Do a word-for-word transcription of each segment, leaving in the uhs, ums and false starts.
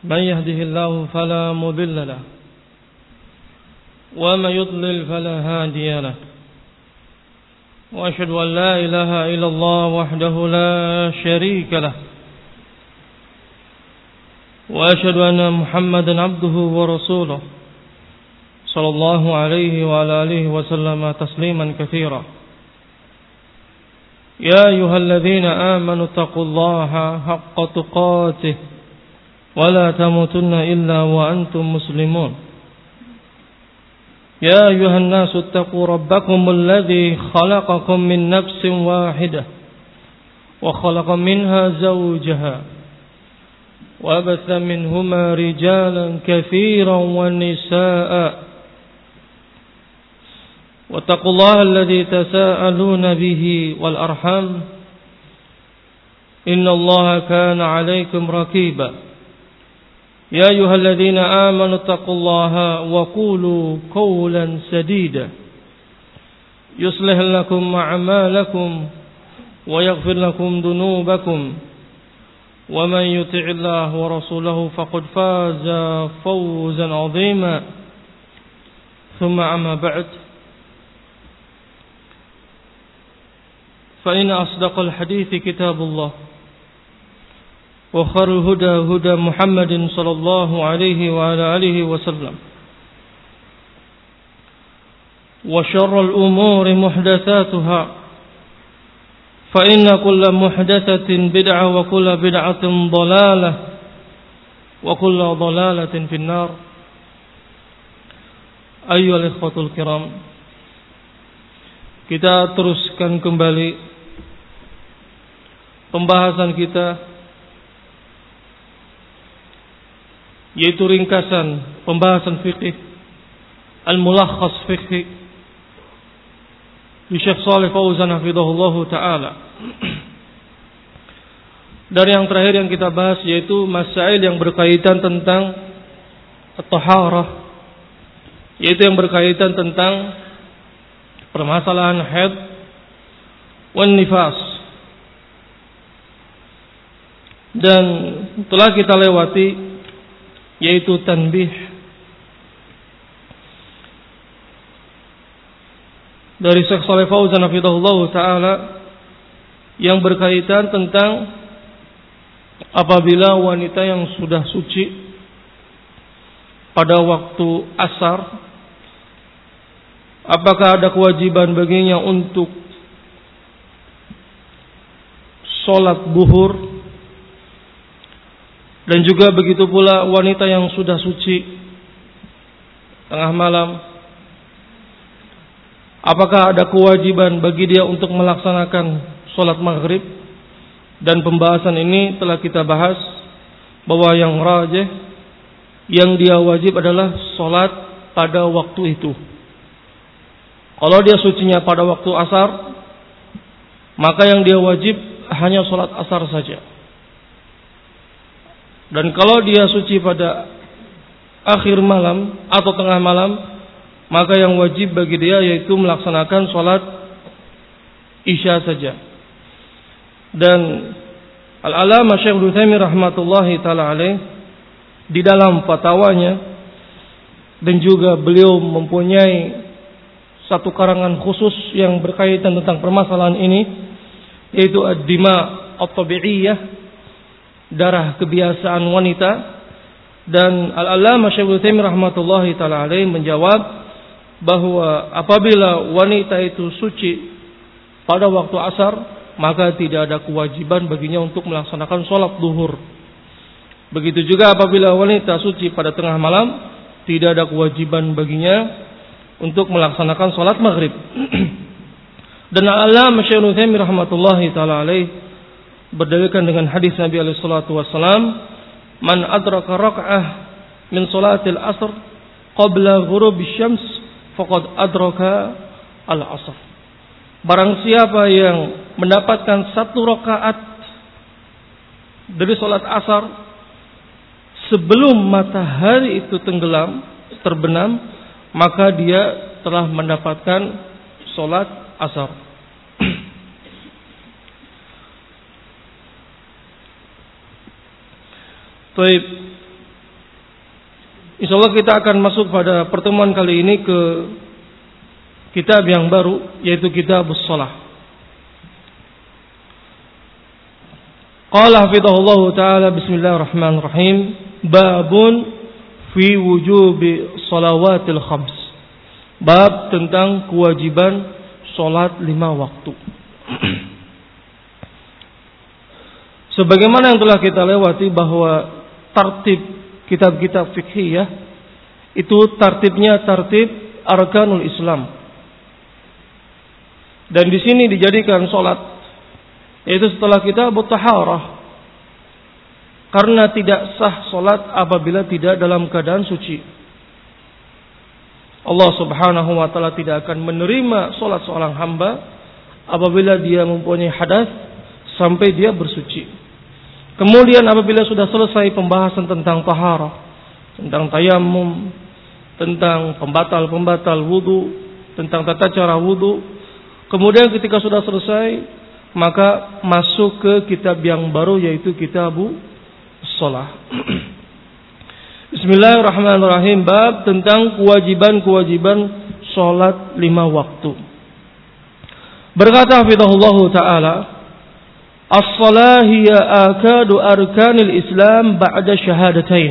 من يهده الله فلا مضل له ومن يضلل فلا هادي له وأشهد أن لا إله إلا الله وحده لا شريك له وأشهد أن محمدا عبده ورسوله صلى الله عليه وعلى آله وسلم تسليما كثيرا يا أيها الذين آمنوا اتقوا الله حق تقاته ولا تموتن إلا وأنتم مسلمون يا أيها الناس اتقوا ربكم الذي خلقكم من نفس واحدة وخلق منها زوجها وبث منهما رجالا كثيرا ونساء واتقوا الله الذي تساءلون به والأرحام إن الله كان عليكم رقيبا يا أيها الذين آمنوا اتقوا الله وقولوا قولا سديدا يصلح لكم أعمالكم ويغفر لكم ذنوبكم ومن يطع الله ورسوله فقد فاز فوزا عظيما ثم أما بعد فإن أصدق الحديث كتاب الله وخير الهدى هدى محمد صلى الله عليه وعلى آله وسلم وشر الأمور محدثاتها فإن كل محدثة بدعة وكل بدعة ضلالة وكل ضلالة في النار. أيها الإخوة الكرام, kita teruskan kembali pembahasan kita, yaitu ringkasan pembahasan fikih, al-mulakhas fikih di Syekh Shalih Fauzan hafizahullah taala. Dari yang terakhir yang kita bahas yaitu masail yang berkaitan tentang at-taharah, yaitu yang berkaitan tentang permasalahan haid wan nifas. Dan telah kita lewati yaitu tanbih dari Syekh Shalih Fauzan hafizahullah taala yang berkaitan tentang apabila wanita yang sudah suci pada waktu asar, apakah ada kewajiban baginya untuk sholat duhur, dan juga begitu pula wanita yang sudah suci tengah malam, apakah ada kewajiban bagi dia untuk melaksanakan sholat maghrib. Dan pembahasan ini telah kita bahas bahwa yang rajih, yang dia wajib adalah sholat pada waktu itu. Kalau dia sucinya pada waktu asar, maka yang dia wajib hanya sholat asar saja. Dan kalau dia suci pada akhir malam atau tengah malam, maka yang wajib bagi dia yaitu melaksanakan sholat isya saja. Dan Al-Allamah Syekh Utsaimin rahmatullahi taala alaih di dalam fatwanya, dan juga beliau mempunyai satu karangan khusus yang berkaitan tentang permasalahan ini, yaitu ad-dima at-tabi'iyah, darah kebiasaan wanita. Dan Al-Allamah Syekh Utsaimin rahmatullahi taala alaih menjawab bahwa apabila wanita itu suci pada waktu asar, maka tidak ada kewajiban baginya untuk melaksanakan sholat duhur. Begitu juga apabila wanita suci pada tengah malam, tidak ada kewajiban baginya untuk melaksanakan sholat maghrib. Dan Al-Allamah Syekh Utsaimin rahmatullahi taala alaih berdalilkan dengan hadis Nabi alaihi salatu wasallam, man adraka rak'ah min sholatil asr qabla ghurubi syams faqad adraka al-asr. Barang siapa yang mendapatkan satu rakaat dari sholat asar sebelum matahari itu tenggelam, terbenam, maka dia telah mendapatkan sholat asar. Baik. Insyaallah kita akan masuk pada pertemuan kali ini ke kitab yang baru, yaitu Kitabus Shalah. Qala hafizahullah taala, bismillahirrahmanirrahim, babun fi wujubi shalawatil khams. Bab tentang kewajiban salat lima waktu. Sebagaimana yang telah kita lewati bahwa tartib kitab-kitab fikhiyah itu tartibnya tartib arkanul Islam. Dan di sini dijadikan salat yaitu setelah kita bertaharah. Karena tidak sah salat apabila tidak dalam keadaan suci. Allah Subhanahu wa taala tidak akan menerima salat seorang hamba apabila dia mempunyai hadas sampai dia bersuci. Kemudian apabila sudah selesai pembahasan tentang taharah, tentang tayammum, tentang pembatal-pembatal wudu, tentang tata cara wudu, kemudian ketika sudah selesai, maka masuk ke kitab yang baru, yaitu Kitabus Shalah. Bismillahirrahmanirrahim. Bab tentang kewajiban-kewajiban salat lima waktu. Berkata hafizahullah taala, as-shalah hiya akadu arkanil Islam ba'da syahadatain.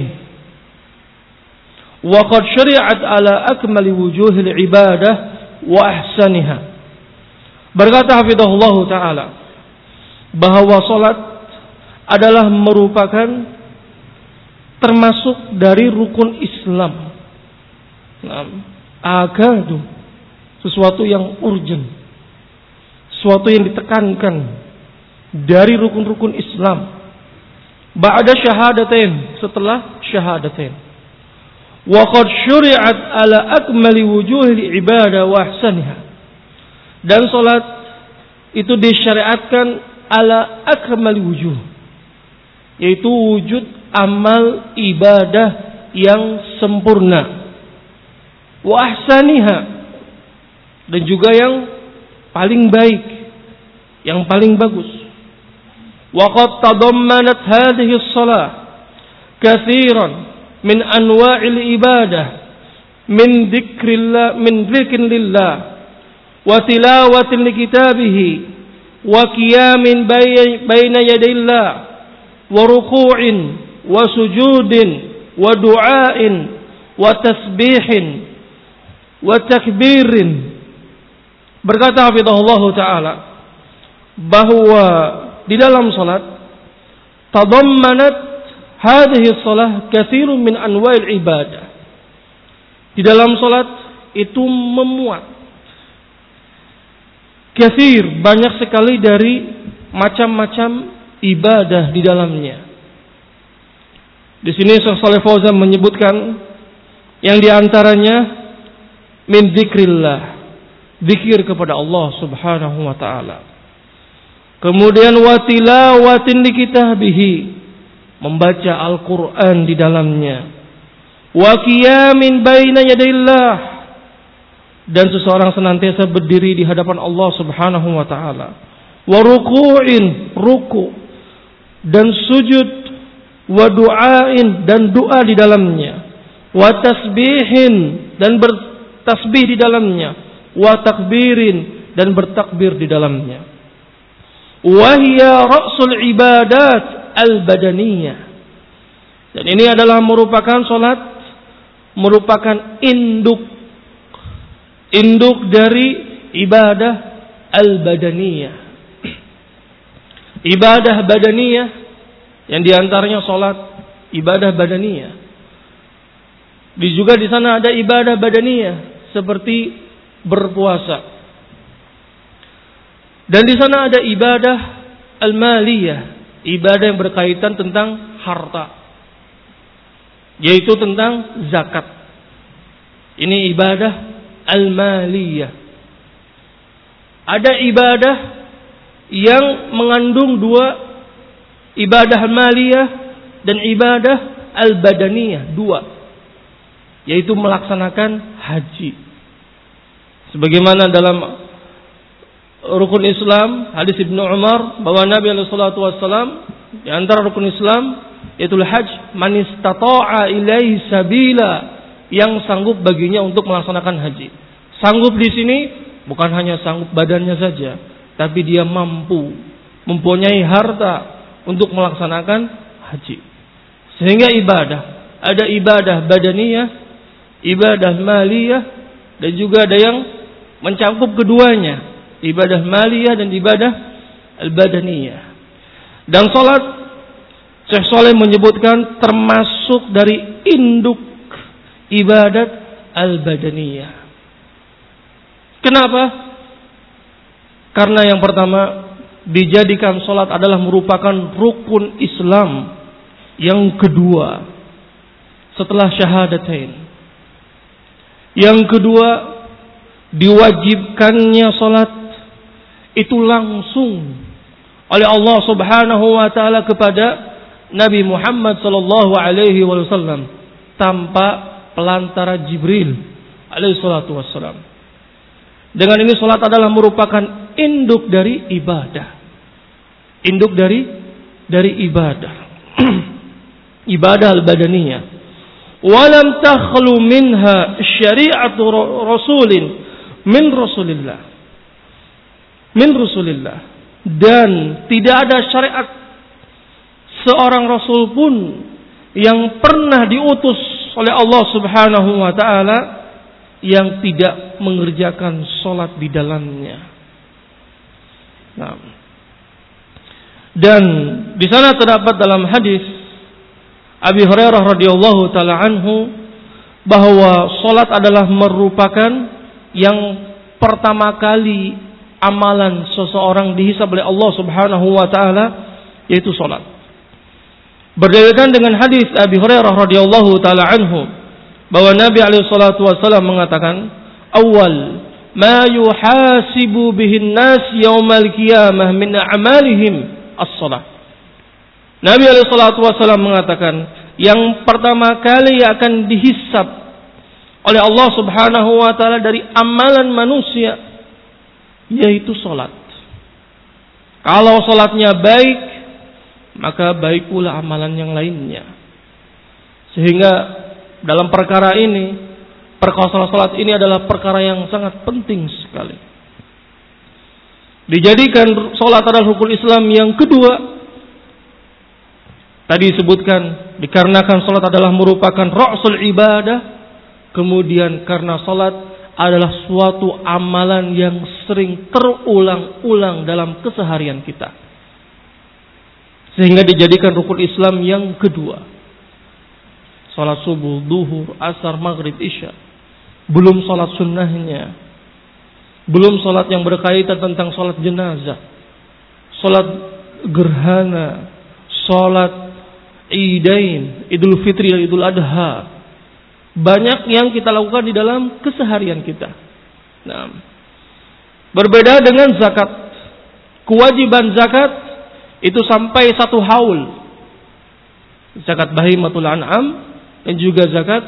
Wa qad syari'at ala akmali wujuhil ibadah wa ahsaniha. Berkata hafizahullah taala bahwa salat adalah merupakan termasuk dari rukun Islam. Nah, akadu, sesuatu yang urgent, sesuatu yang ditekankan dari rukun-rukun Islam. Ba'da syahadatain, setelah syahadatain. Wa qad syuri'at ala akmali wujuhil ibadah wa ahsaniha. Dan salat itu disyariatkan ala akmali wujuh, yaitu wujud amal ibadah yang sempurna. Wa ahsaniha, dan juga yang paling baik, yang paling bagus. وقد تضمنت هذه الصلاة كثيرا من أنواع العبادة من ذكر الله من ذكر لله وتلاوة لكتابه وقيام بين يدي الله وركوع وسجود ودعاء وتسبيح وتكبير. Berkata hafizahullah taala bahwa di dalam salat tadammanat hadhihi shalah katsirun min anwa'il ibadah. Di dalam salat itu memuat katsir, banyak sekali dari macam-macam ibadah di dalamnya. Di sini Syekh Shalih Fauzan menyebutkan yang di antaranya min dzikrillah, zikir kepada Allah Subhanahu wa taala. Kemudian watilawatin li kitabihi, membaca Al-Qur'an di dalamnya. Wa qiyamin baina yadayillah, dan seseorang senantiasa berdiri di hadapan Allah Subhanahu wa taala. Wa ruku'in, ruku, dan sujud, wa du'ain, dan doa di dalamnya. Wa tasbihin, dan bertasbih di dalamnya. Wa takbirin, dan bertakbir di dalamnya. Wahia ra'sul ibadat al-badaniyah. Dan ini adalah merupakan salat, merupakan induk induk dari ibadah al-badaniyah. Ibadah badaniyah yang diantaranya salat, ibadah badaniyah. Di juga di sana ada ibadah badaniyah seperti berpuasa. Dan di sana ada ibadah al-maliyah, ibadah yang berkaitan tentang harta, yaitu tentang zakat. Ini ibadah al-maliyah. Ada ibadah yang mengandung dua, ibadah al-maliyah dan ibadah al-badaniyah, dua, yaitu melaksanakan haji. Sebagaimana dalam rukun Islam, hadis Ibnu Umar, bahwa Nabi alaihi salatu wasallam di antara rukun Islam yaitu haj, man istata'a ilaihi sabila, yang sanggup baginya untuk melaksanakan haji. Sanggup di sini bukan hanya sanggup badannya saja, tapi dia mampu, mempunyai harta untuk melaksanakan haji. Sehingga ibadah, ada ibadah badaniyah, ibadah maliyah, dan juga ada yang mencakup keduanya, ibadah maliyah dan ibadah al-badaniyah. Dan salat, Syekh Saleh menyebutkan termasuk dari induk ibadat al-badaniyah. Kenapa? Karena yang pertama, dijadikan salat adalah merupakan rukun Islam yang kedua setelah syahadatain. Yang kedua, diwajibkannya salat itu langsung oleh Allah Subhanahu wa taala kepada Nabi Muhammad sallallahu alaihi wasallam tanpa pelantara Jibril alaihi salatu wassalam. Dengan ini salat adalah merupakan induk dari ibadah. Induk dari dari ibadah. Ibadah al-badaniyah. Walam takhlu minha syari'atu rasulin min rasulillah. Min rasulillah. Dan tidak ada syariat seorang rasul pun yang pernah diutus oleh Allah Subhanahu wa taala yang tidak mengerjakan salat di dalamnya. Nah. Dan di sana terdapat dalam hadis Abi Hurairah radhiyallahu taala anhu bahwa salat adalah merupakan yang pertama kali amalan seseorang dihisab oleh Allah Subhanahu wa taala, yaitu salat. Berdasarkan dengan hadis Abi Hurairah radhiyallahu taala anhu bahwa Nabi alaihi salatu wasallam mengatakan, "Awwal ma yuhasibu bihin nas yaumal qiyamah min a'malihim as-shalah." Nabi alaihi salatu wasallam mengatakan, yang pertama kali akan dihisab oleh Allah Subhanahu wa taala dari amalan manusia yaitu salat. Kalau salatnya baik, maka baik pula amalan yang lainnya. Sehingga dalam perkara ini, perkara salat ini adalah perkara yang sangat penting sekali. Dijadikan salat adalah rukun Islam yang kedua. Tadi disebutkan dikarenakan salat adalah merupakan ra'sul ibadah, kemudian karena salat adalah suatu amalan yang sering terulang-ulang dalam keseharian kita, sehingga dijadikan rukun Islam yang kedua. Salat subuh, duhur, asar, maghrib, isya. Belum salat sunnahnya, belum salat yang berkaitan tentang salat jenazah, salat gerhana, salat Idain, Idul Fitri dan Idul Adha. Banyak yang kita lakukan di dalam keseharian kita. Nah, berbeda dengan zakat. Kewajiban zakat itu sampai satu haul. Zakat bahimatul an'am dan juga zakat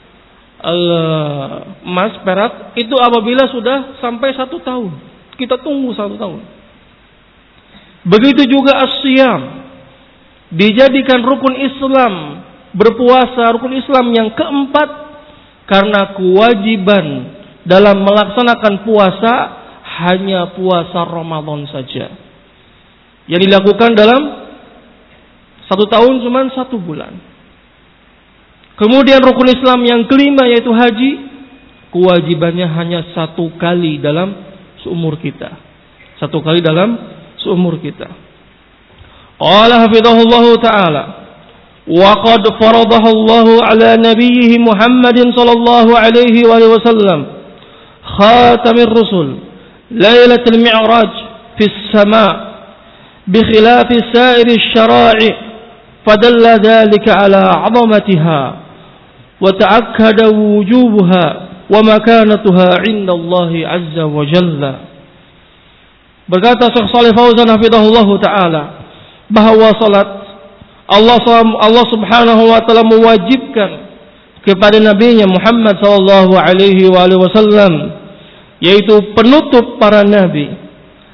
emas, perak itu apabila sudah sampai satu tahun. Kita tunggu satu tahun. Begitu juga as-siyam. Dijadikan rukun Islam, berpuasa rukun Islam yang keempat, karena kewajiban dalam melaksanakan puasa hanya puasa Ramadan saja, yang dilakukan dalam satu tahun cuma satu bulan. Kemudian rukun Islam yang kelima yaitu haji, kewajibannya hanya satu kali dalam seumur kita, satu kali dalam seumur kita. Qala hafidhahullahu ta'ala wa qad faradaha Allahu ala nabiyhi Muhammadin sallallahu alaihi wa sallam khatamir rusul lailatul mi'raj fis sama' bi khilafi sa'iri syara'i fadalla dhalika ala 'azamatiha wa ta'akkada wujubuha wa makanatuha 'inda Allah 'azza wa jalla. Berkata Syekh Shalih Fauzan hafidhahullahu ta'ala bahwa salat Allah Allah Subhanahu wa taala mewajibkan kepada nabinya Muhammad sallallahu alaihi wasallam, yaitu penutup para nabi,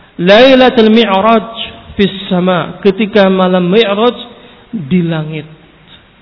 Lailatul Mi'raj fis sama, ketika malam Mi'raj di langit.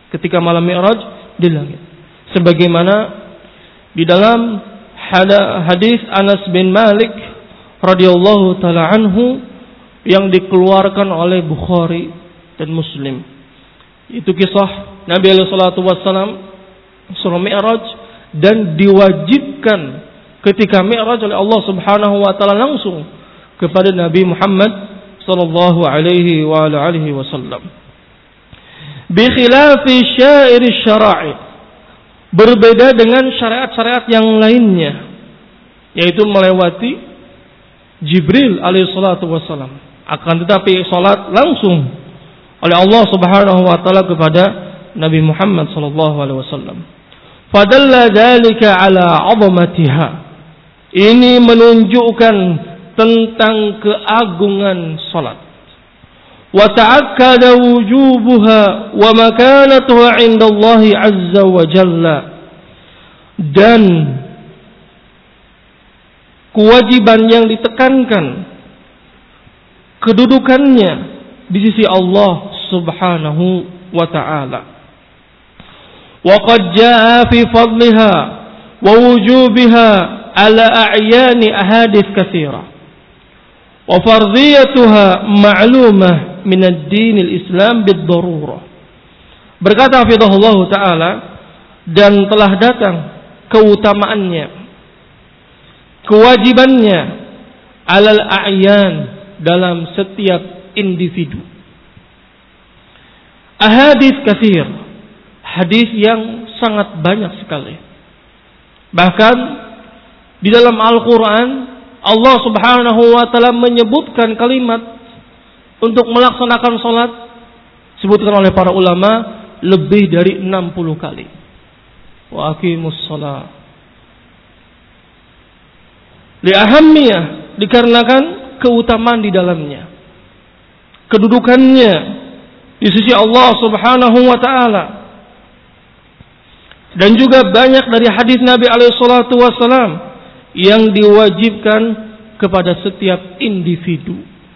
ketika malam Mi'raj di langit. Sebagaimana di dalam hadis Anas bin Malik radhiyallahu taala anhu yang dikeluarkan oleh Bukhari dan Muslim. Itu kisah Nabi alaihi salatu wassalam surah Mi'raj dan diwajibkan ketika Mi'raj oleh Allah Subhanahu wa taala langsung kepada Nabi Muhammad sallallahu alaihi wa alihi wasallam. Bi khilafi syair syara'i, berbeda dengan syariat-syariat yang lainnya, yaitu melewati Jibril alaihi salatu wassalam. Akan tetapi salat langsung oleh Allah Subhanahu wa taala kepada Nabi Muhammad sallallahu alaihi wasallam. Fadalla dzalika ala 'azamatiha. Ini menunjukkan tentang keagungan salat. Wa ta'akkada wujubuha wa makanatuha 'inda Allah 'azza wa jalla. Dan kewajiban yang ditekankan, kedudukannya di sisi Allah Subhanahu wa ta'ala. Wa qad jaa fi fadliha wa wujubiha ala a'yani ahadits katsira. Wa fardhiyatuha ma'lumah min ad-din al-Islam bid-darurah. Berkata hafizahullah taala, dan telah datang keutamaannya, kewajibannya alal a'yan, dalam setiap individu. Ahadits katsir, hadis yang sangat banyak sekali. Bahkan di dalam Al-Quran Allah Subhanahu wa taala menyebutkan kalimat untuk melaksanakan salat, disebutkan oleh para ulama lebih dari enam puluh kali. Wa aqimus shalah. Li ahammiyah, dikarenakan keutamaan di dalamnya, kedudukannya di sisi Allah Subhanahu wa taala. Dan juga banyak dari hadis Nabi alaihi salatu wasallam yang diwajibkan kepada setiap individu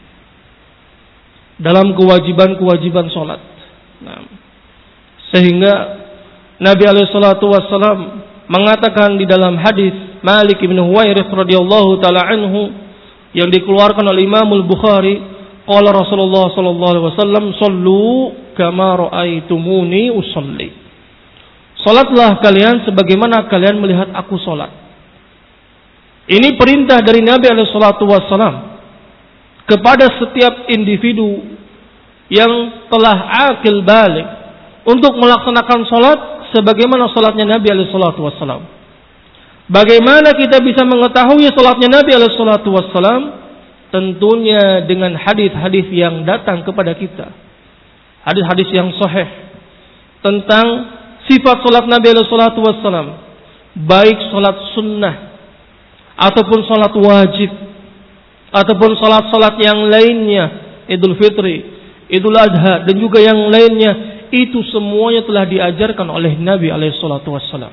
dalam kewajiban-kewajiban salat. Nah, sehingga Nabi alaihi salatu wasallam mengatakan di dalam hadis Malik bin Huwairits radhiyallahu taala anhu yang dikeluarkan oleh Imam Al-Bukhari, qala Rasulullah sallallahu alaihi wasallam, "Shallu kama raaitumuni usolli." Salatlah kalian sebagaimana kalian melihat aku salat. Ini perintah dari Nabi alaihi salatu wasallam kepada setiap individu yang telah akil balik untuk melaksanakan salat sebagaimana salatnya Nabi alaihi salatu wasallam. Bagaimana kita bisa mengetahui salatnya Nabi alaihi salatu wasallam? Tentunya dengan hadis-hadis yang datang kepada kita. Hadis-hadis yang sahih tentang sifat salat Nabi alaihi salatu wasallam, baik salat sunnah ataupun salat wajib ataupun salat-salat yang lainnya, Idul Fitri, Idul Adha dan juga yang lainnya, itu semuanya telah diajarkan oleh Nabi alaihi salatu wasallam.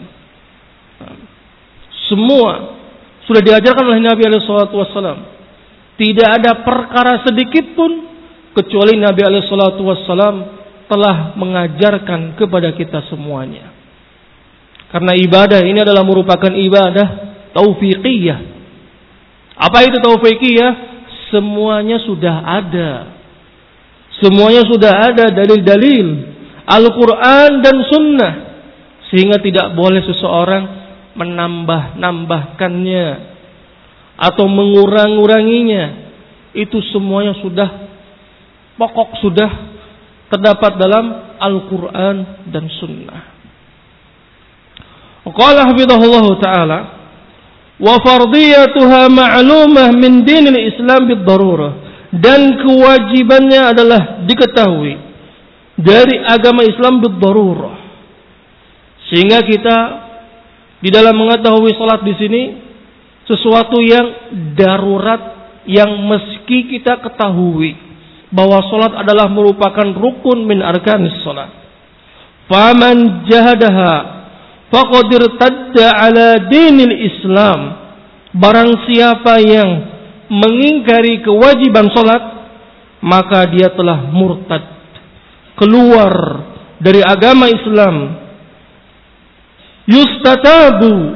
Semua sudah diajarkan oleh Nabi alaihi salatu wasallam. Tidak ada perkara sedikit pun kecuali Nabi alaihi salatu wasallam telah mengajarkan kepada kita semuanya. Karena ibadah ini adalah merupakan ibadah taufiqiyah. Apa itu taufiqiyah? Semuanya sudah ada. Semuanya sudah ada dalil-dalil Al-Quran dan Sunnah, sehingga tidak boleh seseorang menambah-nambahkannya atau mengurang-uranginya. Itu semuanya sudah pokok, sudah terdapat dalam Al-Quran dan Sunnah. Qala hafidhahullah ta'ala, wa fardiyatuha ma'lumah min dinil Islam bid-darurah, dan kewajibannya adalah diketahui dari agama Islam bid-darurah. Sehingga kita di dalam mengetahui salat di sini sesuatu yang darurat, yang meski kita ketahui bahwa salat adalah merupakan rukun min arkanis salat. Faman jahadaha faqad irtadda ala dinil Islam. Barang siapa yang mengingkari kewajiban salat, maka dia telah murtad, keluar dari agama Islam, yustatabu,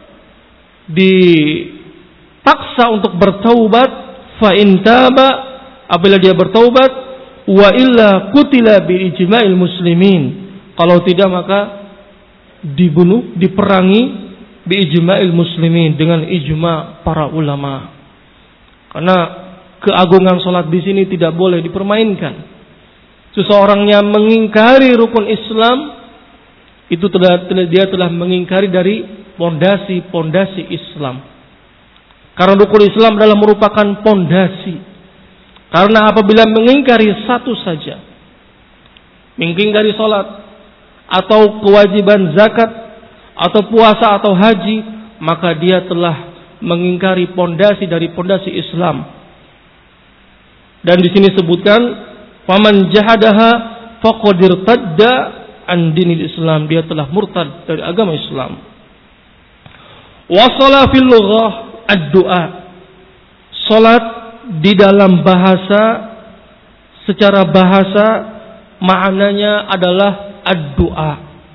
dipaksa untuk bertaubat, fa in taba, apabila dia bertaubat, wa illa qutila bi ijma'il muslimin, kalau tidak maka dibunuh, diperangi bi ijma'il muslimin, dengan ijma' para ulama. Karena keagungan salat di sini tidak boleh dipermainkan. Seseorang yang mengingkari rukun Islam, itu telah, dia telah mengingkari dari pondasi-pondasi Islam. Karena rukun Islam adalah merupakan pondasi. Karena apabila mengingkari satu saja, mengingkari salat atau kewajiban zakat atau puasa atau haji, maka dia telah mengingkari pondasi dari pondasi Islam. Dan di sini sebutkan, faman jahadaha faqad irtadda an dinil Islam, dia telah murtad dari agama Islam. Wasala fil lughah ad-du'a, salat di dalam bahasa, secara bahasa maknanya adalah ad-du'a.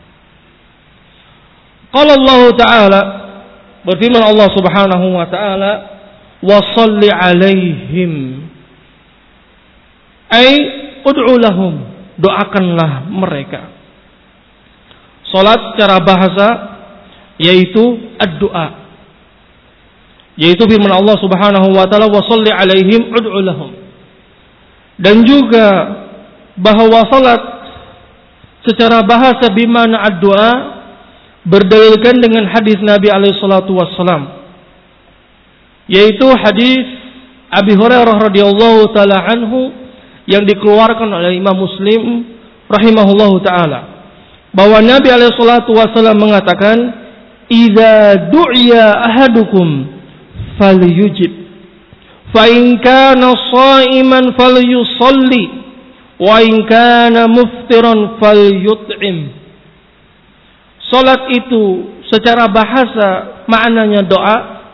Qala Allah Ta'ala, berfirman Allah Subhanahu wa taala, wa shalli alaihim, ai ud'u lahum, doakanlah mereka. Salat secara bahasa yaitu ad-du'a, yaitu firman Allah Subhanahu wa taala, wa shalli alaihim ud'u lahum. Dan juga bahwa salat secara bahasa bimana ad-du'a berdalilkan dengan hadis Nabi alaihi salatu wassalam, yaitu hadis Abi Hurairah radhiyallahu taala anhu yang dikeluarkan oleh Imam Muslim rahimahullahu taala, bahwa Nabi alaihi salatu wasallam mengatakan, "Idza du'iya ahadukum falyujib, fa in kana sha'iman falyusalli, wa in kana muftiran falyut'im." Salat itu secara bahasa maknanya doa,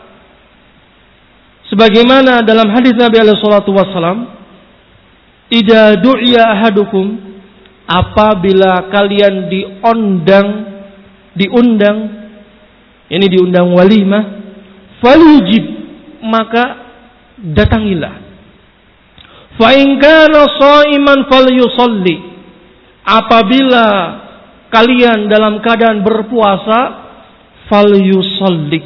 sebagaimana dalam hadis Nabi alaihi salatu wasallam, idza du'iya ahadukum, apabila kalian diundang, diundang, ini diundang walimah, falyujib, maka datangilah. Fa in kana sha'iman falyusalli, apabila kalian dalam keadaan berpuasa, falyusalli.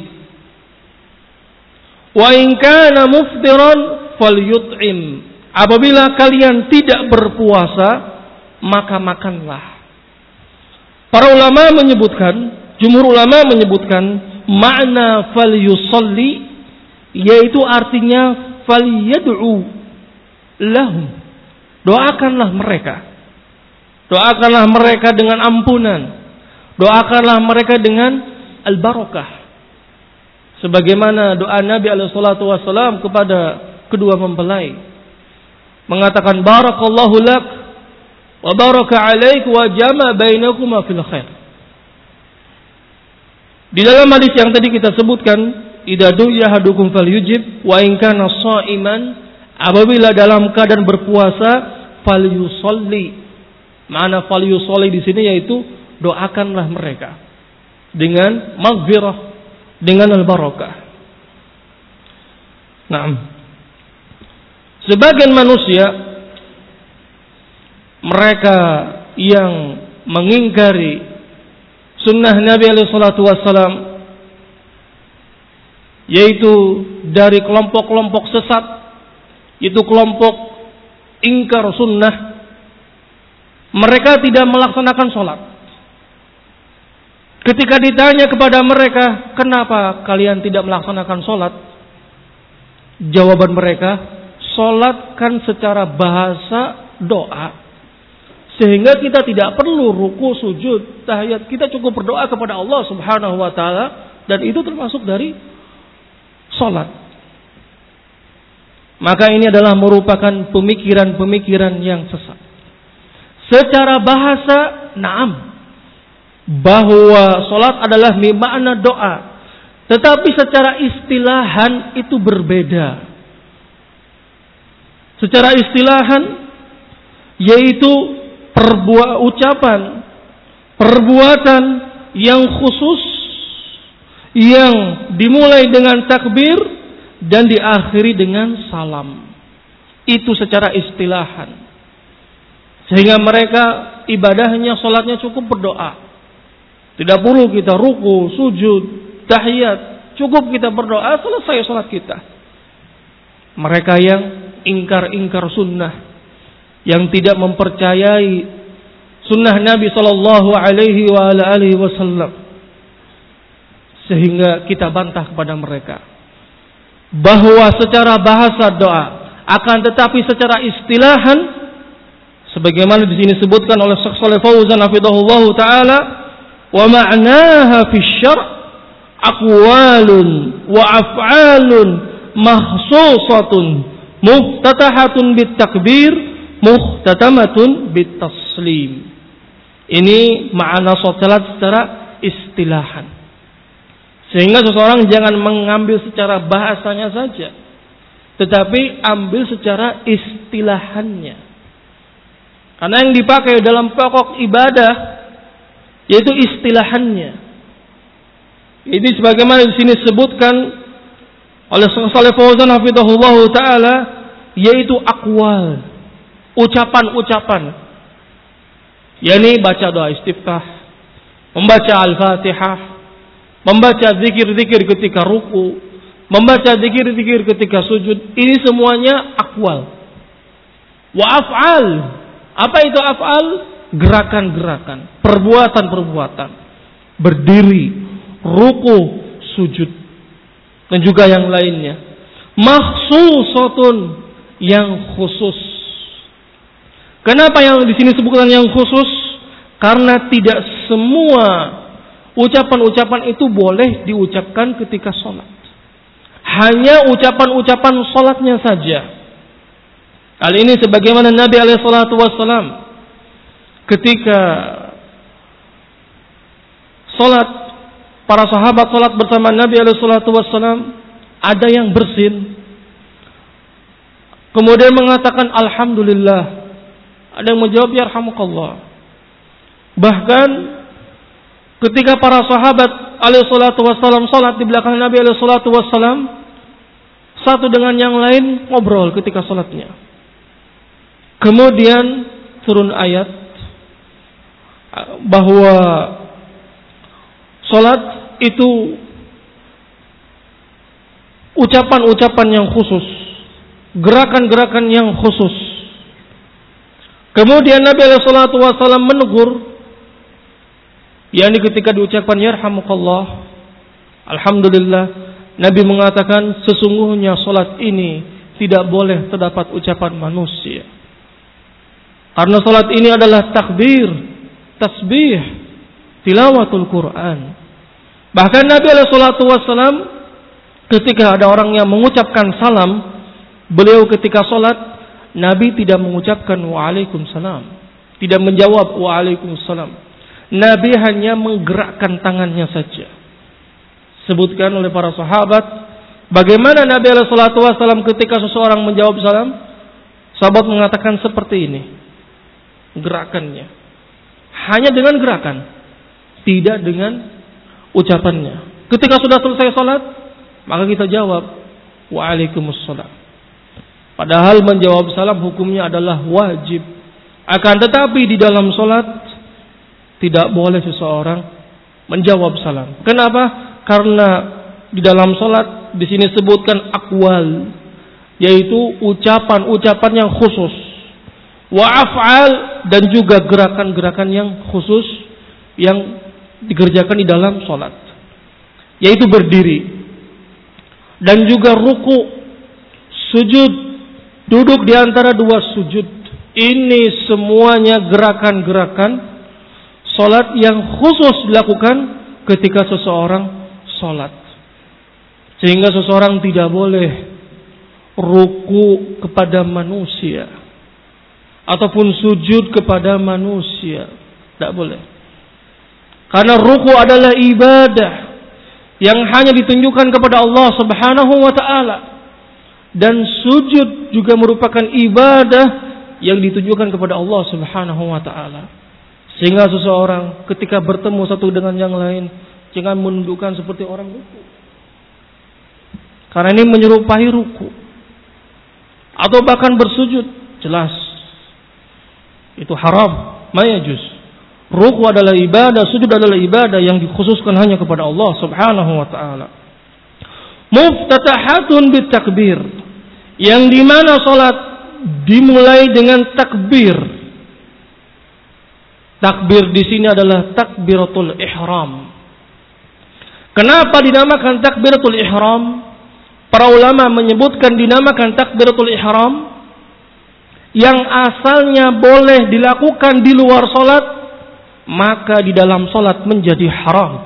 Wa in kana muftiran falyut'im, apabila kalian tidak berpuasa, maka makanlah. Para ulama menyebutkan, jumhur ulama menyebutkan, makna falyusalli yaitu artinya falyad'u lahum, doakanlah mereka. Doakanlah mereka dengan ampunan, doakanlah mereka dengan al-barakah. Sebagaimana doa Nabi alaihi salatu wasallam kepada kedua mempelai, mengatakan barakallahu lak wa baraka alaik wa jama bainakuma fil khair. Di dalam hadis yang tadi kita sebutkan, idza du'iya ahadukum falyujib wa in kana sha'iman, apabila dalam keadaan berpuasa, falyusalli. Makna falyusalli di sini yaitu doakanlah mereka dengan maghfirah, dengan al-barakah. Naam. Sebagian manusia, mereka yang mengingkari sunnah Nabi alaihi salatu wassalam, yaitu dari kelompok-kelompok sesat, yaitu kelompok ingkar sunnah, mereka tidak melaksanakan sholat. Ketika ditanya kepada mereka, kenapa kalian tidak melaksanakan sholat? Jawaban mereka, sholat kan secara bahasa doa, sehingga kita tidak perlu ruku, sujud, tahiyat. Kita cukup berdoa kepada Allah Subhanahu wa taala, dan itu termasuk dari sholat. Maka ini adalah merupakan pemikiran-pemikiran yang sesat. Secara bahasa, naam, bahwa sholat adalah makna doa, tetapi secara istilahan itu berbeda. Secara istilahan yaitu perbuatan ucapan perbuatan yang khusus yang dimulai dengan takbir dan diakhiri dengan salam. Itu secara istilahan. Sehingga mereka ibadahnya, salatnya cukup berdoa. Tidak perlu kita ruku, sujud, tahiyat. Cukup kita berdoa, selesai salat kita. Mereka yang ingkar-ingkar sunnah, yang tidak mempercayai sunnah Nabi sallallahu alaihi wa alihi wasallam, sehingga kita bantah kepada mereka bahwa secara bahasa doa, akan tetapi secara istilahan, sebagaimana di sini disebutkan oleh Syekh Shalih Fauzan hafizahullah taala, wa ma'naha fi syar' aqwalun wa af'alun makhsusatun muftatahatun bit takbir muhtatamatun bit taslim. Ini makna salat secara istilahan. Sehingga seseorang jangan mengambil secara bahasanya saja, tetapi ambil secara istilahannya. Karena yang dipakai dalam pokok ibadah yaitu istilahannya. Ini sebagaimana di sini disebutkan oleh Syekh Shalih Fauzan hafizahullah taala, yaitu aqwal, ucapan-ucapan. yakni baca doa istiftah, membaca Al-Fatihah, membaca zikir-zikir ketika ruku, membaca zikir-zikir ketika sujud. Ini semuanya aqwal. Wa af'al. Apa itu af'al? Gerakan-gerakan, perbuatan-perbuatan. Berdiri, ruku, sujud, dan juga yang lainnya. Makhsusatun, yang khusus. Kenapa yang di sini sebutkan yang khusus? Karena tidak semua ucapan-ucapan itu boleh diucapkan ketika sholat. Hanya ucapan-ucapan sholatnya saja. Kali ini sebagaimana Nabi alaihi salatu wassalam ketika sholat, para sahabat sholat bersama Nabi alaihi salatu wassalam, ada yang bersin, kemudian mengatakan alhamdulillah. Ada yang menjawab yarhamukallah. Bahkan ketika para sahabat alaihi salatu wassalam sholat di belakang Nabi alaihi salatu wassalam, satu dengan yang lain ngobrol ketika sholatnya. Kemudian turun ayat bahwa sholat itu ucapan-ucapan yang khusus, gerakan-gerakan yang khusus. Kemudian Nabi alaihi salatu wasallam menegur, yakni ketika diucapkan yarhamukallah, alhamdulillah, Nabi mengatakan sesungguhnya salat ini tidak boleh terdapat ucapan manusia. Karena salat ini adalah takbir, tasbih, tilawatul Quran. Bahkan Nabi alaihi salatu wasallam ketika ada orang yang mengucapkan salam, beliau ketika salat, Nabi tidak mengucapkan waalaikumsalam, tidak menjawab waalaikumsalam. Nabi hanya menggerakkan tangannya saja. Sebutkan oleh para sahabat bagaimana Nabi alaihi salatu wasallam ketika seseorang menjawab salam, sahabat mengatakan seperti ini gerakannya, hanya dengan gerakan, tidak dengan ucapannya. Ketika sudah selesai salat, maka kita jawab waalaikumsalam. Padahal menjawab salam hukumnya adalah wajib. Akan tetapi di dalam salat tidak boleh seseorang menjawab salam. Kenapa? Karena di dalam salat di sini sebutkan aqwal, yaitu ucapan-ucapan yang khusus, wa af'al, dan juga gerakan-gerakan yang khusus yang dikerjakan di dalam salat, yaitu berdiri dan juga ruku, sujud, duduk di antara dua sujud. Ini semuanya gerakan-gerakan salat yang khusus dilakukan ketika seseorang salat. Sehingga seseorang tidak boleh ruku kepada manusia ataupun sujud kepada manusia. Tidak boleh. Karena ruku adalah ibadah yang hanya ditunjukkan kepada Allah Subhanahu wa ta'ala. Dan sujud juga merupakan ibadah yang ditujukan kepada Allah Subhanahu wa ta'ala. Sehingga seseorang ketika bertemu satu dengan yang lain jangan menundukkan seperti orang ruku. Karena ini menyerupai ruku. Atau bahkan bersujud, jelas itu haram, mayajuz. Ruku adalah ibadah, sujud adalah ibadah yang dikhususkan hanya kepada Allah Subhanahu wa taala. Muftatahatun bitakbir, yang dimana salat dimulai dengan takbir. Takbir di sini adalah takbiratul ihram. Kenapa dinamakan takbiratul ihram? Para ulama menyebutkan dinamakan takbiratul ihram yang asalnya boleh dilakukan di luar salat, maka di dalam salat menjadi haram.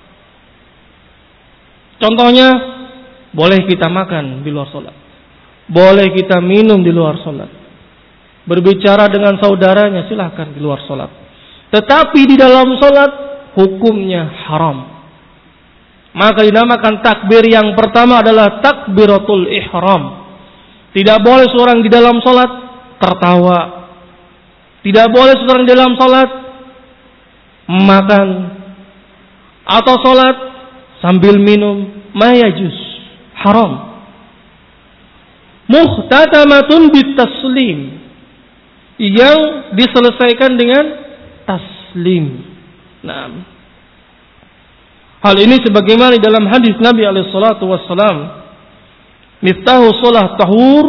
Contohnya, boleh kita makan di luar salat, boleh kita minum di luar salat, berbicara dengan saudaranya silahkan di luar salat. Tetapi di dalam salat hukumnya haram. Maka dinamakan takbir yang pertama adalah takbiratul ihram. Tidak boleh seorang di dalam salat tertawa. Tidak boleh seorang di dalam salat makan atau salat sambil minum, mayajuz, haram. Muhtatamatun bitaslim, yang diselesaikan dengan taslim. Nah, hal ini sebagaimana di dalam hadis Nabi alaihi salatu wassalam, miftahu shalah tahur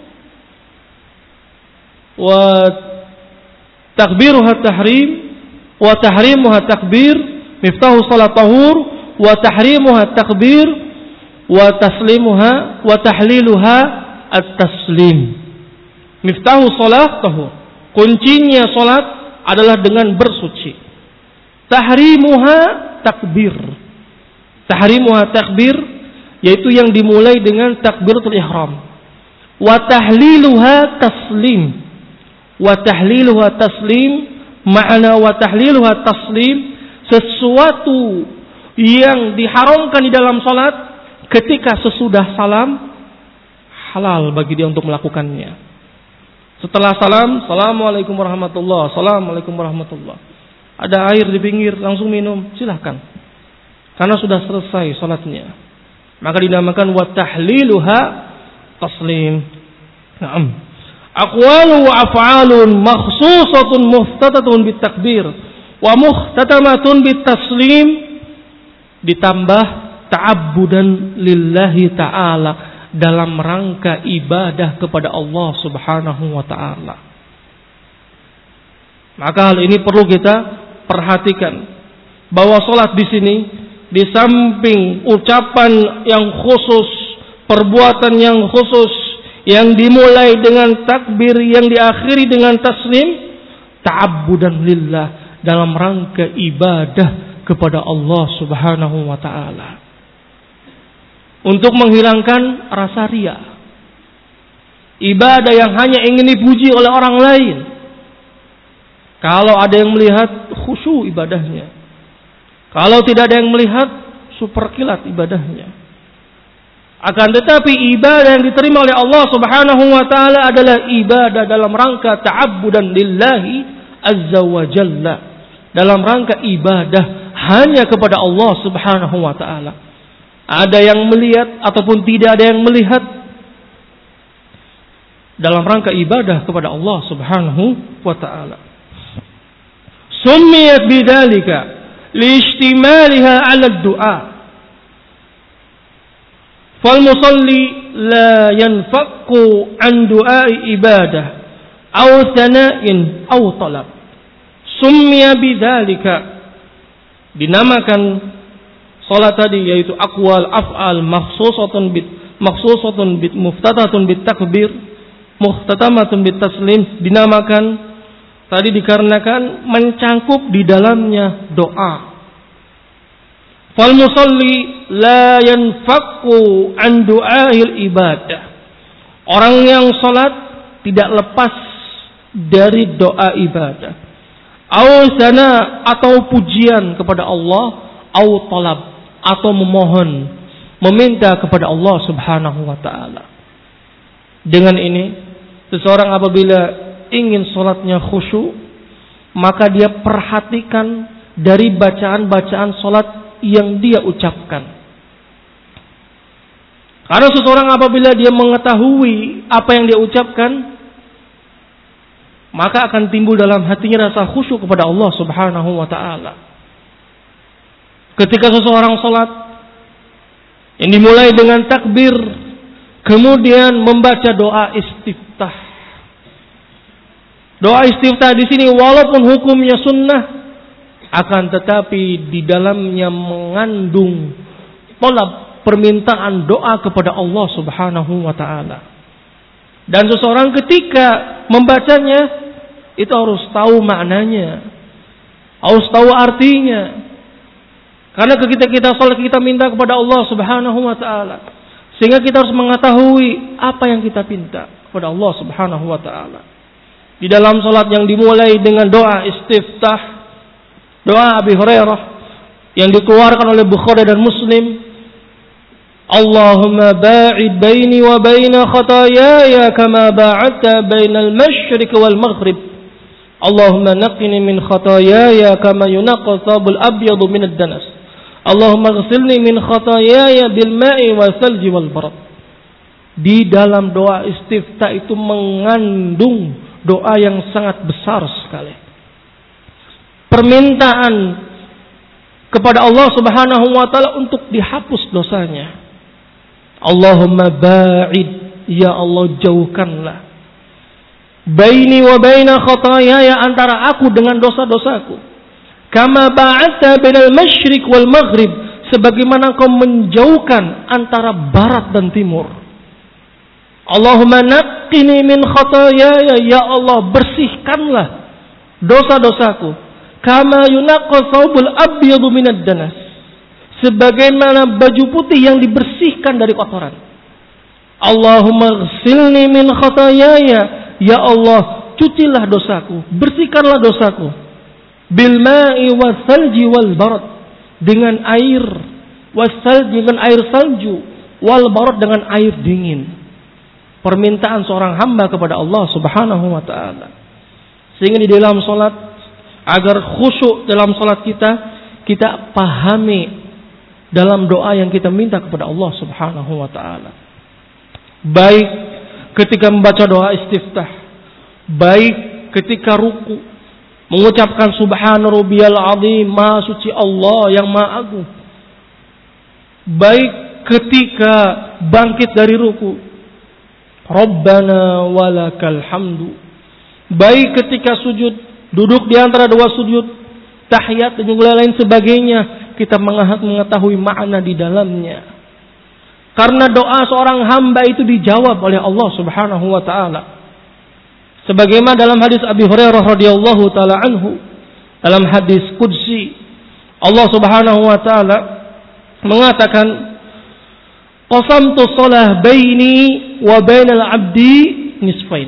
wa takbiruha tahrim wa tahrimuha takbir. Miftahu shalah tahur wa tahrimuha takbir wa taslimuha wa tahliluha at-taslim. Miftahu shalah tahur, kuncinya salat adalah dengan bersuci. Tahrimuha takbir. Tahrimuha takbir, yaitu yang dimulai dengan takbiratul ihram. Wa tahliluha taslim. Wa tahliluha taslim, makna wa tahliluha taslim, sesuatu yang diharamkan di dalam salat ketika sesudah salam halal bagi dia untuk melakukannya. Setelah salam, assalamualaikum warahmatullah, assalamualaikum warahmatullah. Ada air di pinggir, langsung minum, silahkan. Karena sudah selesai salatnya. Maka dinamakan wa tahliluha taslim. Naam. Aqwalu wa af'alun makhsusatun muhtatatun bitakbir wa muhtatamatun bitaslim, ditambah ta'abbudan lillahi ta'ala, dalam rangka ibadah kepada Allah Subhanahu wa ta'ala. Maka hal ini perlu kita perhatikan, bahwa salat di sini di samping ucapan yang khusus, perbuatan yang khusus yang dimulai dengan takbir, yang diakhiri dengan taslim, ta'abbudan lillah, dalam rangka ibadah kepada Allah Subhanahu wa ta'ala, untuk menghilangkan rasa riya. Ibadah yang hanya ingin dipuji oleh orang lain. Kalau ada yang melihat, khusyuk ibadahnya. Kalau tidak ada yang melihat, super kilat ibadahnya. Akan tetapi ibadah yang diterima oleh Allah Subhanahu wa ta'ala adalah ibadah dalam rangka ta'abbudan lillahi azza wa jalla, dalam rangka ibadah hanya kepada Allah Subhanahu wa ta'ala. Ada yang melihat ataupun tidak ada yang melihat, dalam rangka ibadah kepada Allah Subhanahu wa ta'ala. Summiyat bidzalika liishtimaliha 'ala ad-du'a. Fal musalli la yanfaqu an du'a'i ibadah aw thana'in aw talab. Summiya bidzalika, dinamakan salat tadi yaitu aqwal af'al makhsusatun bit makhsusatun bit muftatatun bit takbir, muhtatamatun bit taslim, dinamakan tadi dikarenakan mencangkup di dalamnya doa. Fal musalli la yanfaqu an du'ail ibadah. Orang yang salat tidak lepas dari doa ibadah. Au sana, atau pujian kepada Allah, au talab, atau memohon, meminta kepada Allah Subhanahu wa ta'ala. Dengan ini, seseorang apabila ingin salatnya khusyuk, maka dia perhatikan dari bacaan-bacaan salat yang dia ucapkan. Karena seseorang apabila dia mengetahui apa yang dia ucapkan, maka akan timbul dalam hatinya rasa khusyuk kepada Allah Subhanahu wa taala. Ketika seseorang salat yang dimulai dengan takbir, kemudian membaca doa istiftah. Doa istiftah di sini walaupun hukumnya sunnah, akan tetapi di dalamnya mengandung tolab, permintaan doa kepada Allah Subhanahu wa taala. Dan seseorang ketika membacanya itu harus tahu maknanya, harus tahu artinya. Karena ketika kita salat kita minta kepada Allah Subhanahu wa taala, sehingga kita harus mengetahui apa yang kita minta kepada Allah Subhanahu wa taala. Di dalam salat yang dimulai dengan doa istiftah, doa Abi Hurairah yang dikeluarkan oleh Bukhari dan Muslim, Allahumma ba'id baini wa baina khataayaya kama ba'adta bainal masyriq wal maghrib. Allahumma naqqini min khataayaya kama yunqqa thawbul abyadu min ad-danas. Allahumma ighsilni min khataayaya bil ma'i wal thalji wal barad. Di dalam doa istiftah itu mengandung doa yang sangat besar sekali. Permintaan kepada Allah Subhanahu wa taala untuk dihapus dosanya. Allahumma ba'id, ya Allah jauhkanlah baini wa baina khataayaya, antara aku dengan dosa-dosaku. Kama ba'adta bainal masyriq wal maghrib, sebagaimana Engkau menjauhkan antara barat dan timur. Allahumma naqqini min khataayaya, ya Allah bersihkanlah dosa-dosaku. Kama yunqqa thawbul abyadu minad danas, sebagaimana baju putih yang dibersihkan dari kotoran. Allahumma ighsilni min khataayaya, ya Allah cucilah dosaku, bersihkanlah dosaku. Bil ma'i was salji wal barad, dengan air, was salji dengan air salju, wal barad dengan air dingin. Permintaan seorang hamba kepada Allah Subhanahu wa taala. Sehingga di dalam salat, agar khusyuk dalam salat kita, kita pahami dalam doa yang kita minta kepada Allah Subhanahu wa taala. Baik ketika membaca doa istiftah, baik ketika ruku, mengucapkan subhana rabbiyal azim, maha suci Allah yang maha agung. Baik ketika bangkit dari ruku, Rabbana walakal hamdu. Baik ketika sujud, duduk di antara dua sujud, tahiyat dan juga lain sebagainya, kita mengetahui makna di dalamnya. Karena doa seorang hamba itu dijawab oleh Allah Subhanahu wa taala. Sebagaimana dalam hadis Abi Hurairah radhiyallahu taala anhu, dalam hadis qudsi, Allah Subhanahu wa taala mengatakan, qasamtu shalah baini wa bainal abdi nisfain.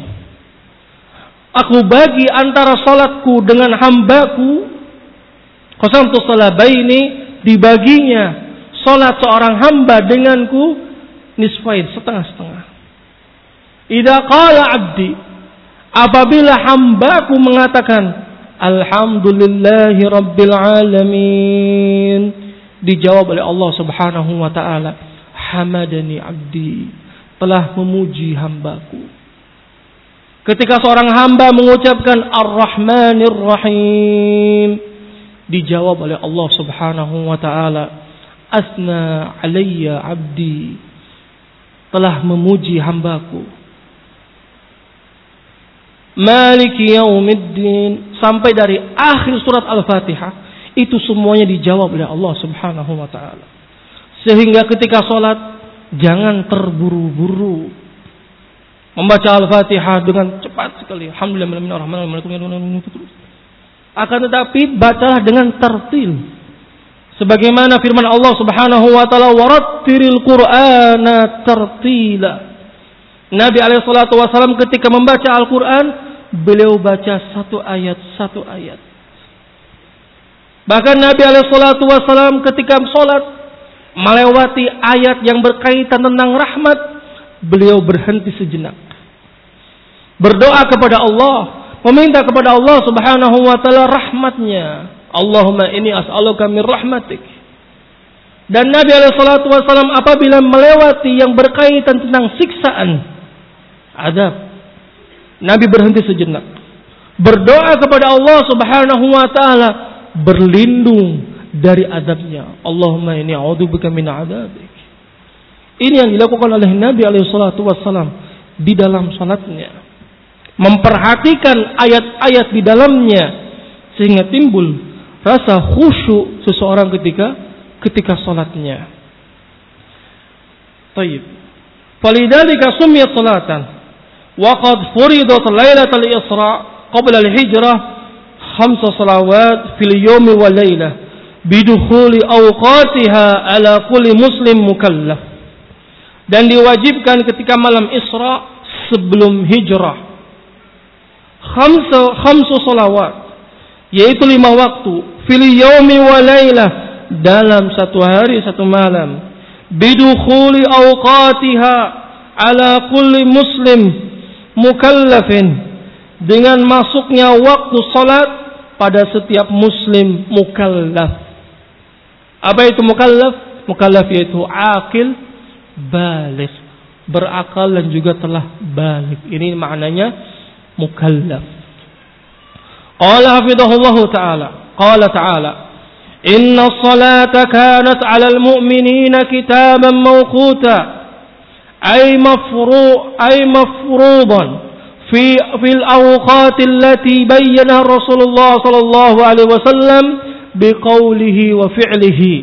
Aku bagi antara salatku dengan hambaku, qasamtu shalah baini, dibaginya salat seorang hamba denganku nisfain, setengah-setengah. Idza qala abdi, apabila hambaku mengatakan alhamdulillahi rabbil alamin, dijawab oleh Allah Subhanahu wa taala, hamadani abdi, telah memuji hambaku. Ketika seorang hamba mengucapkan ar-rahmanir rahim, dijawab oleh Allah Subhanahu wa taala, asna alayya abdi, telah memuji hambaku. Maliki yaumiddin, sampai dari akhir surat Al-Fatihah, itu semuanya dijawab oleh Allah Subhanahu wa taala. Sehingga ketika salat jangan terburu-buru membaca Al-Fatihah dengan cepat sekali. Alhamdulillahirrahmanirrahim. Akan tetapi bacalah dengan tartil. Sebagaimana firman Allah Subhanahu wa taala, warattilil Qur'ana tartila. Nabi alaihi salatu wasallam ketika membaca Al-Qur'an, beliau baca satu ayat satu ayat. Bahkan Nabi alaihi salatu wasallam ketika salat melewati ayat yang berkaitan tentang rahmat, beliau berhenti sejenak, berdoa kepada Allah, meminta kepada Allah Subhanahu wa taala rahmatnya. Allahumma inni as'aluka min rahmatik. Dan Nabi alaihi salatu wasallam apabila melewati yang berkaitan tentang siksaan azab, Nabi berhenti sejenak, berdoa kepada Allah Subhanahu wa taala, berlindung dari azabnya. Allahumma inni a'udzubika min adzabik. Ini yang dilakukan oleh Nabi alaihi salatu wasallam di dalam salatnya. Memperhatikan ayat-ayat di dalamnya sehingga timbul rasa khusyuk seseorang ketika ketika salatnya. Baik. Falidzalika sumiyat salatan wa qad furidat lailatul Isra qabla al-hijrah khamsa salawat fil yawmi wal lailah bidukhuli awqatiha ala kulli muslim mukallaf. Dan diwajibkan ketika malam Isra sebelum hijrah khamsa khamsu salawat, yaitu lima waktu, fil yaumi wa lailah, dalam satu hari satu malam, bidukhuli awqatiha ala kulli muslim mukallafin, dengan masuknya waktu salat pada setiap muslim mukallaf. Apa itu mukallaf? Mukallaf yaitu akil, baligh, berakal dan juga telah baligh. Ini maknanya mukallaf. Qala hafidhahullahu ta'ala, qala ta'ala, inna as-salata kanat 'alal mu'minina kitaban mawquta, ay mafru' ay mafruḍan fi fil awqat allati bayyana Rasulullah sallallahu alaihi wasallam biqaulihi wa fi'lihi.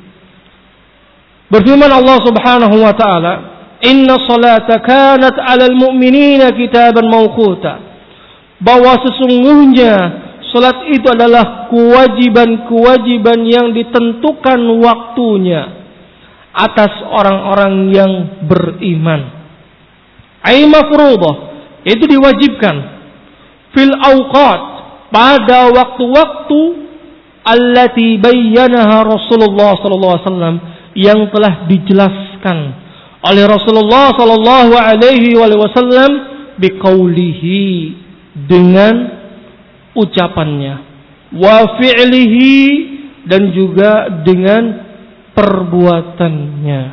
Berfirman Allah Subhanahu wa ta'ala, inna as-salata kanat 'alal mu'minina kitaban mawquta, bahwa sesungguhnya salat itu adalah kewajiban-kewajiban yang ditentukan waktunya atas orang-orang yang beriman. Ai mafruḍah, itu diwajibkan, fil awqat, pada waktu-waktu, allati bayyanaha Rasulullah sallallahu alaihi wasallam, yang telah dijelaskan oleh Rasulullah sallallahu alaihi wasallam biqaulihi, dengan ucapannya, wa fi'lihi, dan juga dengan perbuatannya.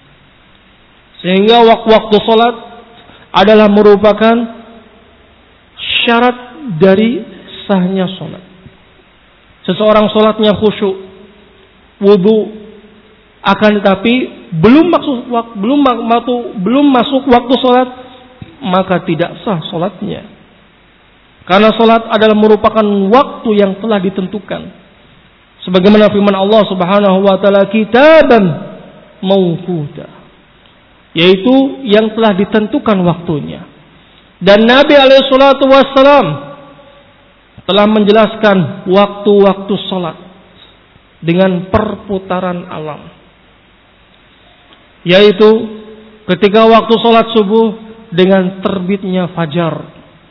Sehingga waktu-waktu salat adalah merupakan syarat dari sahnya salat. Seseorang salatnya khusyuk, wudu, akan tetapi belum masuk waktu belum masuk belum masuk waktu salat, maka tidak sah salatnya. Karena salat adalah merupakan waktu yang telah ditentukan. Sebagaimana firman Allah Subhanahu wa taala, kitaban mawquta, yaitu yang telah ditentukan waktunya. Dan Nabi alaihi salatu wassalam telah menjelaskan waktu-waktu salat dengan perputaran alam, yaitu ketika waktu salat subuh dengan terbitnya fajar.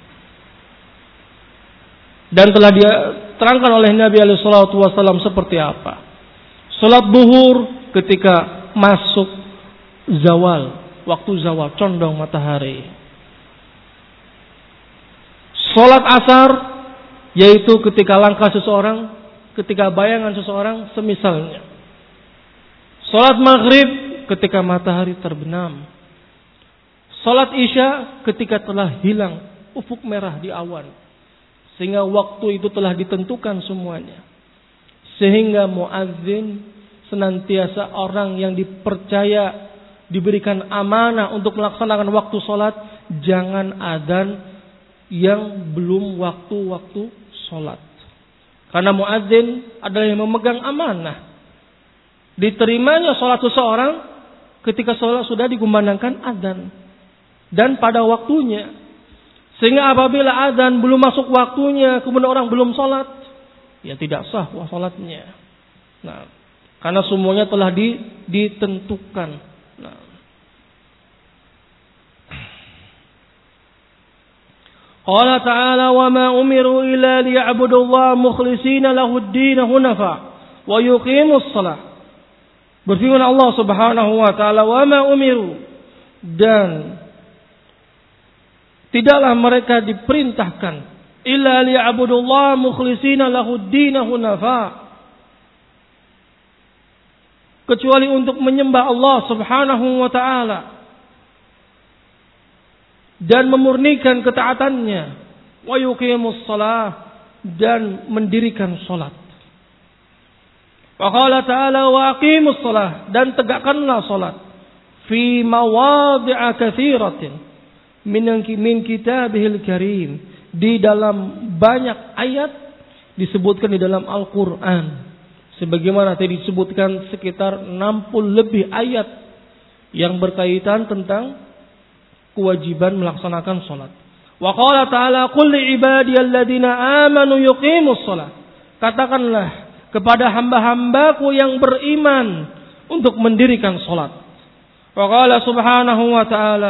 Dan telah dia terangkan oleh Nabi alaihi salatu wasallam seperti apa. Salat zuhur ketika masuk zawal, waktu zawal, condong matahari. Salat asar yaitu ketika langkah seseorang, ketika bayangan seseorang semisalnya. Salat maghrib ketika matahari terbenam. Salat isya ketika telah hilang ufuk merah di awan. Sehingga waktu itu telah ditentukan semuanya. Sehingga muadzin senantiasa orang yang dipercaya, diberikan amanah untuk melaksanakan waktu salat, jangan adzan yang belum waktu-waktu salat. Karena muadzin adalah yang memegang amanah. Diterimanya salat seseorang ketika salat sudah dikumandangkan adzan dan pada waktunya. Sehingga apabila adzan belum masuk waktunya, kemudian orang belum salat, ya tidak sah salatnya. Nah, karena semuanya telah ditentukan. Nah. Qala ta'ala wa ma umiru illa liya'budullaha mukhlishina lahud-din hunafa wa yuqimus shalah. Berfirman Allah Subhanahu wa taala, wa ma umiru, dan tidaklah mereka diperintahkan illa liya'budullaha mukhlishina lahud-din hunafa. Kecuali untuk menyembah Allah Subhanahu wa taala dan memurnikan ketaatannya, wa yuqimus shalah, dan mendirikan salat. Wa qala ta'ala wa aqimus shalah, dan tegakkanlah salat fi mawadhi'a katsiratin min min kitabihil karim, di dalam banyak ayat disebutkan di dalam Al-Qur'an. Sebagaimana tadi disebutkan sekitar enam puluh lebih ayat yang berkaitan tentang kewajiban melaksanakan salat. Wa qala ta'ala qul li ibadiyalladzina amanu yuqimus shalah. Katakanlah kepada hamba-hambaku yang beriman untuk mendirikan salat. Wa qala subhanahu wa ta'ala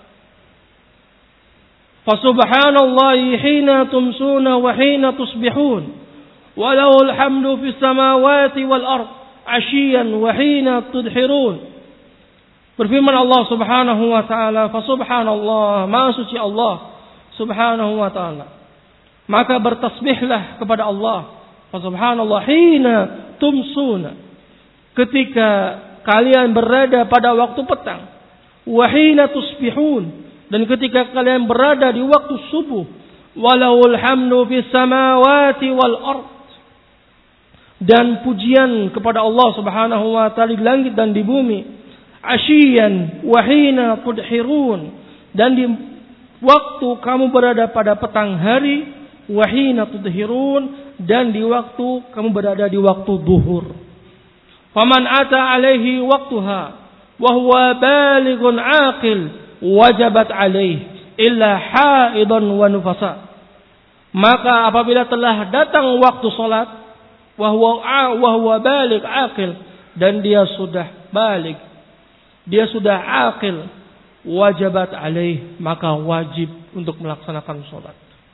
fa subhanallahi hina tumsuna wa hina tusbihun wa lahul hamdu fis samawati wal ard ashiyan wa hina tudhirun. Berfirman Allah Subhanahu wa taala, fa subhanallah, maha suci Allah Subhanahu wa taala. Maka bertasbihlah kepada Allah, fa subhanallah hina tumsuna, ketika kalian berada pada waktu petang, wa hina tusbihun, dan ketika kalian berada di waktu subuh, walahul hamdu fis samawati wal ard, dan pujian kepada Allah Subhanahu wa taala di langit dan di bumi, asyian wa hina tudhirun, dan di waktu kamu berada pada petang hari, wa hina tudhirun, dan di waktu kamu berada di waktu duhur. Faman ata alaihi waqtuha wa huwa balighun aqil wajabat alaihi illa haidan wa nufasa. Maka apabila telah datang waktu salat, wa huwa wa huwa baligh aqil, dan dia sudah baligh, dia sudah aqil, wajabat alaih, maka wajib untuk melaksanakan salat.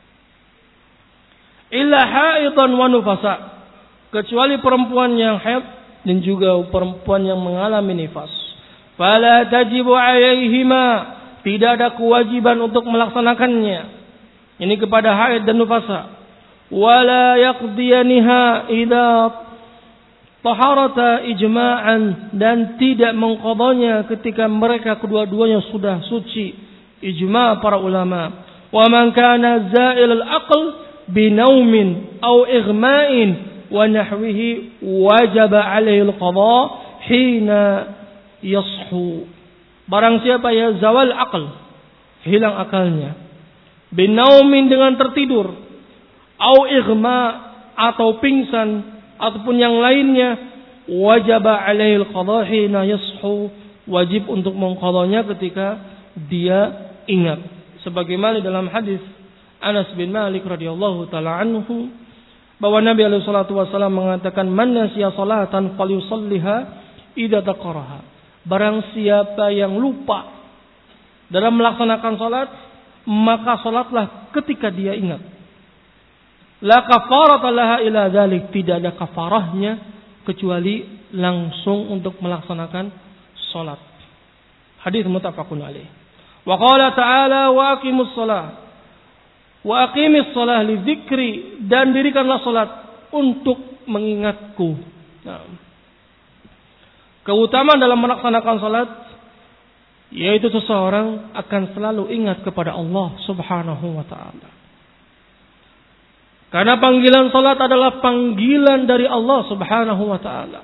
Illa haidan wa nufasa, kecuali perempuan yang haid dan juga perempuan yang mengalami nifas. Fala tajibu alaihima, tidak ada kewajiban untuk melaksanakannya. Ini kepada haid dan nufasa. Wala yaqdiyaniha idza taharata ijma'an, dan tidak mengqadanya ketika mereka kedua-duanya sudah suci, ijma' para ulama. Wa man kana za'il al-aql binaumin aw ighma'in wa nahwihi wajaba 'alaihi al-qada hina yashu. Barang siapa ya zawal aql, hilang akalnya, binaumin dengan tertidur, au ighma atau pingsan ataupun yang lainnya, wajaba alaihi al-qada hina yashu, wajib untuk mengqadanya ketika dia ingat. Sebagaimana dalam hadis Anas bin Malik radhiyallahu taala anhu, bahwa Nabi alaihi salatu wasallam mengatakan, man nasiya salatan falyusalliha idza taqaraha. Barang siapa yang lupa dalam melaksanakan salat, maka salatlah ketika dia ingat. La kafarata laha ila dzalik, tidak ada kafarahnya kecuali langsung untuk melaksanakan salat. Hadis muttafaqun alaih. Wa qala ta'ala wa aqimus shalah wa aqimis shalah li dzikri, dan dirikanlah salat untuk mengingatku. Nah, keutamaan dalam melaksanakan salat yaitu seseorang akan selalu ingat kepada Allah Subhanahu wa taala. Karena panggilan salat adalah panggilan dari Allah Subhanahu wa taala.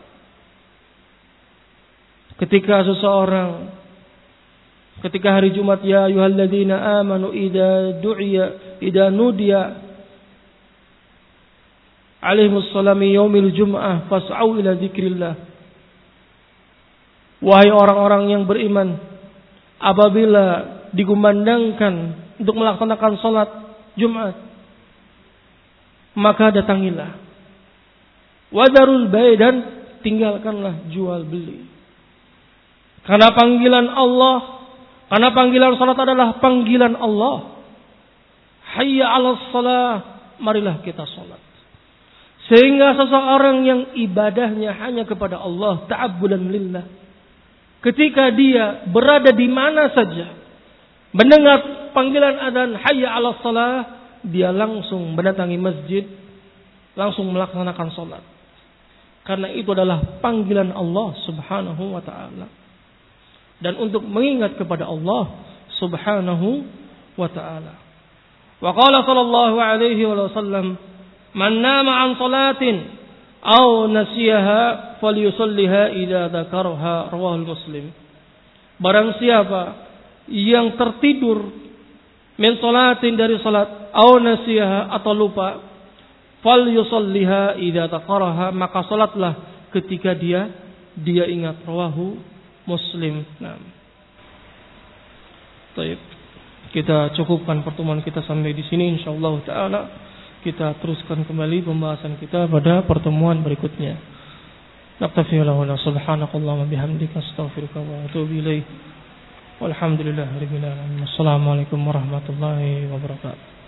Ketika seseorang, ketika hari Jumat, ya ayyuhalladzina amanu idza du'iya idza nudiya alaihimus salami yaumil jum'ah fas'au ila dzikrillah. Wahai orang-orang yang beriman, apabila dikumandangkan untuk melaksanakan salat Jumat, maka datangilah. Wadarul bai', dan tinggalkanlah jual beli. Karena panggilan Allah, karena panggilan salat adalah panggilan Allah. Hayya 'alas shalah, marilah kita salat. Sehingga seseorang yang ibadahnya hanya kepada Allah, ta'abbudan lillah, ketika dia berada di mana saja, mendengar panggilan adzan hayya 'alas shalah, dia langsung mendatangi masjid, langsung melaksanakan sholat. Karena itu adalah panggilan Allah subhanahu wa ta'ala. Dan untuk mengingat kepada Allah subhanahu wa ta'ala. Wa qala sallallahu alaihi wasallam, man nama an salatin aw nasiyaha falyusalliha idza dzakarha, rawahul Muslim. Barang siapa yang tertidur min salatin dari salat, aw nasiyaha atau lupa, falyusalliha idza dzakaraha, maka salatlah ketika dia dia ingat, rawahu Muslim. Nah. Baik. Kita cukupkan pertemuan kita sampai di sini, insyaallah taala. Kita teruskan kembali pembahasan kita pada pertemuan berikutnya. Naktafi wa la subhanakallahumma bihamdika astaghfiruka wa atubu ilaik. Walhamdulillahirabbil alamin. Assalamualaikum warahmatullahi wabarakatuh.